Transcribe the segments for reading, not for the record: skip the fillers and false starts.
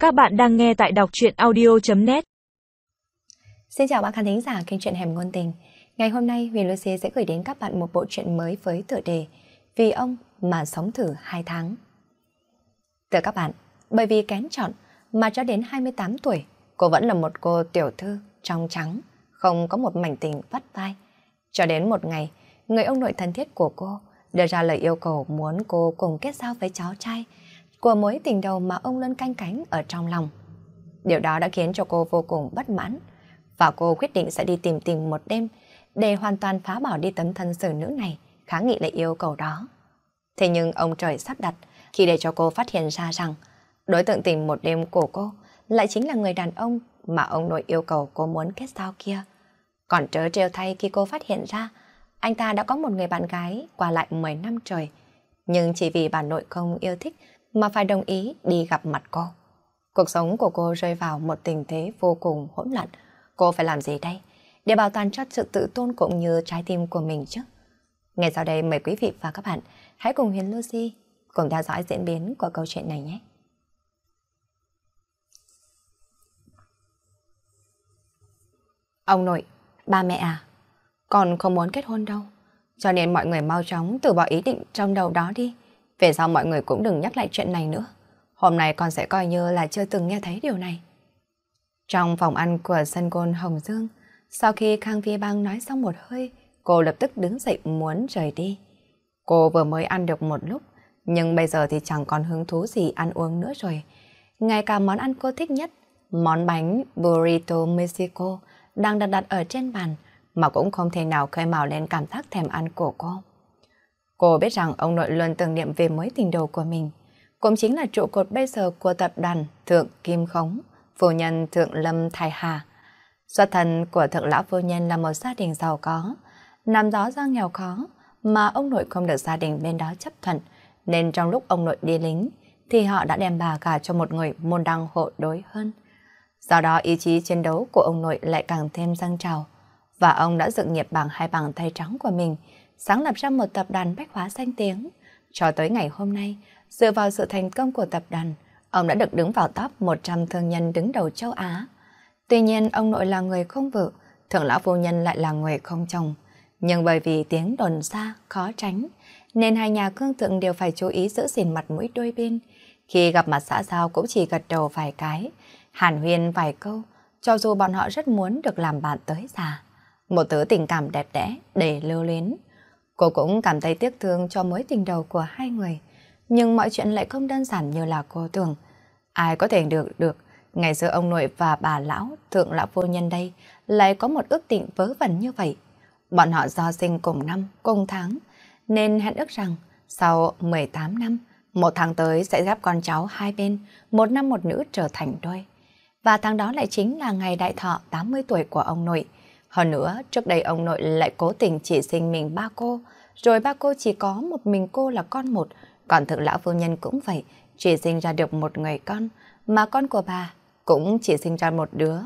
Các bạn đang nghe tại đọc truyện audio.net. Xin chào bạn khán thính giả kênh truyện Hẻm Ngôn Tình. Ngày hôm nay Huyền Lucy sẽ gửi đến các bạn một bộ truyện mới với tựa đề Vì ông mà sống thử 2 tháng. Thưa các bạn, bởi vì kén chọn mà cho đến 28 tuổi, cô vẫn là một cô tiểu thư trong trắng, không có một mảnh tình vắt vai. Cho đến một ngày, người ông nội thân thiết của cô đưa ra lời yêu cầu muốn cô cùng kết giao với cháu trai của mối tình đầu mà ông luôn canh cánh ở trong lòng. Điều đó đã khiến cho cô vô cùng bất mãn, và cô quyết định sẽ đi tìm tình một đêm để hoàn toàn phá bỏ đi tấm thân xử nữ này, kháng nghị lại yêu cầu đó. Thế nhưng ông trời sắp đặt khi để cho cô phát hiện ra rằng đối tượng tình một đêm của cô lại chính là người đàn ông mà ông nội yêu cầu cô muốn kết giao kia. Còn trớ trêu thay khi cô phát hiện ra anh ta đã có một người bạn gái qua lại 10 năm trời, nhưng chỉ vì bà nội không yêu thích mà phải đồng ý đi gặp mặt cô. Cuộc sống của cô rơi vào một tình thế vô cùng hỗn loạn. Cô phải làm gì đây để bảo toàn cho sự tự tôn cũng như trái tim của mình chứ? Ngay sau đây mời quý vị và các bạn hãy cùng Huyền Lucy cùng theo dõi diễn biến của câu chuyện này nhé. Ông nội, ba mẹ à, con không muốn kết hôn đâu. Cho nên mọi người mau chóng từ bỏ ý định trong đầu đó đi. Về sau mọi người cũng đừng nhắc lại chuyện này nữa. Hôm nay con sẽ coi như là chưa từng nghe thấy điều này. Trong phòng ăn của sân golf Hồng Dương, sau khi Khang Vi Bang nói xong một hơi, cô lập tức đứng dậy muốn rời đi. Cô vừa mới ăn được một lúc, nhưng bây giờ thì chẳng còn hứng thú gì ăn uống nữa rồi. Ngay cả món ăn cô thích nhất, món bánh burrito Mexico đang đặt ở trên bàn, mà cũng không thể nào khơi mào lên cảm giác thèm ăn của cô. Cô biết rằng ông nội luôn tưởng niệm về mối tình đầu của mình, cũng chính là trụ cột bây giờ của tập đoàn Thượng Kim Khống, phu nhân Thượng Lâm Thái Hà. Xuất thân của Thượng lão phu nhân là một gia đình giàu có, năm đó do nghèo khó mà ông nội không được gia đình bên đó chấp thuận, nên trong lúc ông nội đi lính thì họ đã đem bà gả cho một người môn đăng hộ đối hơn. Do đó ý chí chiến đấu của ông nội lại càng thêm dâng trào, và ông đã dựng nghiệp bằng hai bàn tay trắng của mình, sáng lập ra một tập đoàn bách hóa danh tiếng. Cho tới ngày hôm nay, dựa vào sự thành công của tập đoàn, ông đã được đứng vào top 100 thương nhân đứng đầu châu Á. Tuy nhiên, ông nội là người không vợ, Thượng lão phu nhân lại là người không chồng. Nhưng bởi vì tiếng đồn xa, khó tránh, nên hai nhà cương thượng đều phải chú ý giữ gìn mặt mũi đôi bên. Khi gặp mặt xã giao cũng chỉ gật đầu vài cái, hàn huyên vài câu, cho dù bọn họ rất muốn được làm bạn tới già. Một thứ tình cảm đẹp đẽ, đầy lưu luyến. Cô cũng cảm thấy tiếc thương cho mối tình đầu của hai người. Nhưng mọi chuyện lại không đơn giản như là cô tưởng. Ai có thể được ngày xưa ông nội và bà lão, thượng lão phu nhân đây lại có một ước định vớ vẩn như vậy. Bọn họ do sinh cùng năm, cùng tháng, nên hẹn ước rằng sau 18 năm, một tháng tới sẽ ghép con cháu hai bên, một nam một nữ trở thành đôi. Và tháng đó lại chính là ngày đại thọ 80 tuổi của ông nội. Hơn nữa, trước đây ông nội lại cố tình chỉ sinh mình ba cô, rồi ba cô chỉ có một mình cô là con một, còn thượng lão phu nhân cũng vậy, chỉ sinh ra được một người con, mà con của bà cũng chỉ sinh ra một đứa,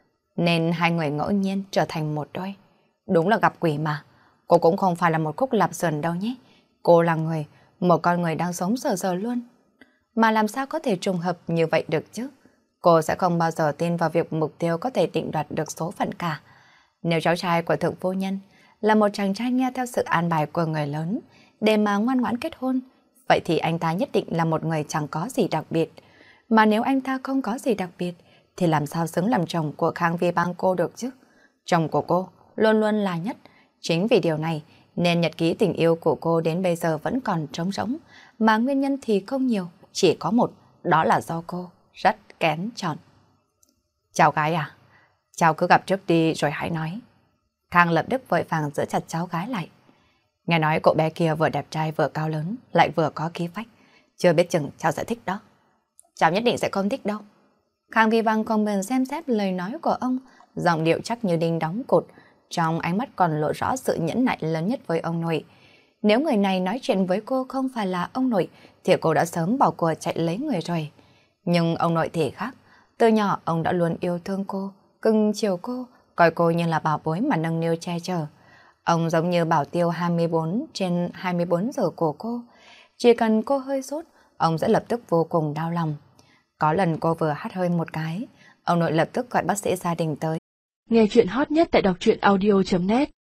nên hai người ngẫu nhiên trở thành một đôi. Đúng là gặp quỷ mà. Cô cũng không phải là một khúc lạp xưởng đâu nhé. Cô là người, một con người đang sống sờ sờ luôn. Mà làm sao có thể trùng hợp như vậy được chứ? Cô sẽ không bao giờ tin vào việc mục tiêu có thể định đoạt được số phận cả. Nếu cháu trai của thượng phu nhân là một chàng trai nghe theo sự an bài của người lớn để mà ngoan ngoãn kết hôn, vậy thì anh ta nhất định là một người chẳng có gì đặc biệt. Mà nếu anh ta không có gì đặc biệt, thì làm sao xứng làm chồng của Khang Vi Bang cô được chứ? Chồng của cô luôn luôn là nhất. Chính vì điều này nên nhật ký tình yêu của cô đến bây giờ vẫn còn trống rỗng, mà nguyên nhân thì không nhiều, chỉ có một, đó là do cô rất kén chọn. Cháu gái à? Cháu cứ gặp trước đi rồi hãy nói. Khang lập tức vội vàng giữ chặt cháu gái lại. Nghe nói cậu bé kia vừa đẹp trai vừa cao lớn, lại vừa có khí phách. Chưa biết chừng cháu sẽ thích đó. Cháu nhất định sẽ không thích đâu. Khang Vi Bang không bền xem xét lời nói của ông, giọng điệu chắc như đinh đóng cột, trong ánh mắt còn lộ rõ sự nhẫn nại lớn nhất với ông nội. Nếu người này nói chuyện với cô không phải là ông nội, thì cô đã sớm bỏ cuộc chạy lấy người rồi. Nhưng ông nội thì khác. Từ nhỏ ông đã luôn yêu thương cô, cưng chiều cô, coi cô như là bảo bối mà nâng niu che chở. Ông giống như bảo tiêu 24/24 giờ của cô. Chỉ cần cô hơi sốt, ông sẽ lập tức vô cùng đau lòng. Có lần cô vừa hắt hơi một cái, ông nội lập tức gọi bác sĩ gia đình tới. Nghe chuyện hot nhất tại đọc truyện audio.net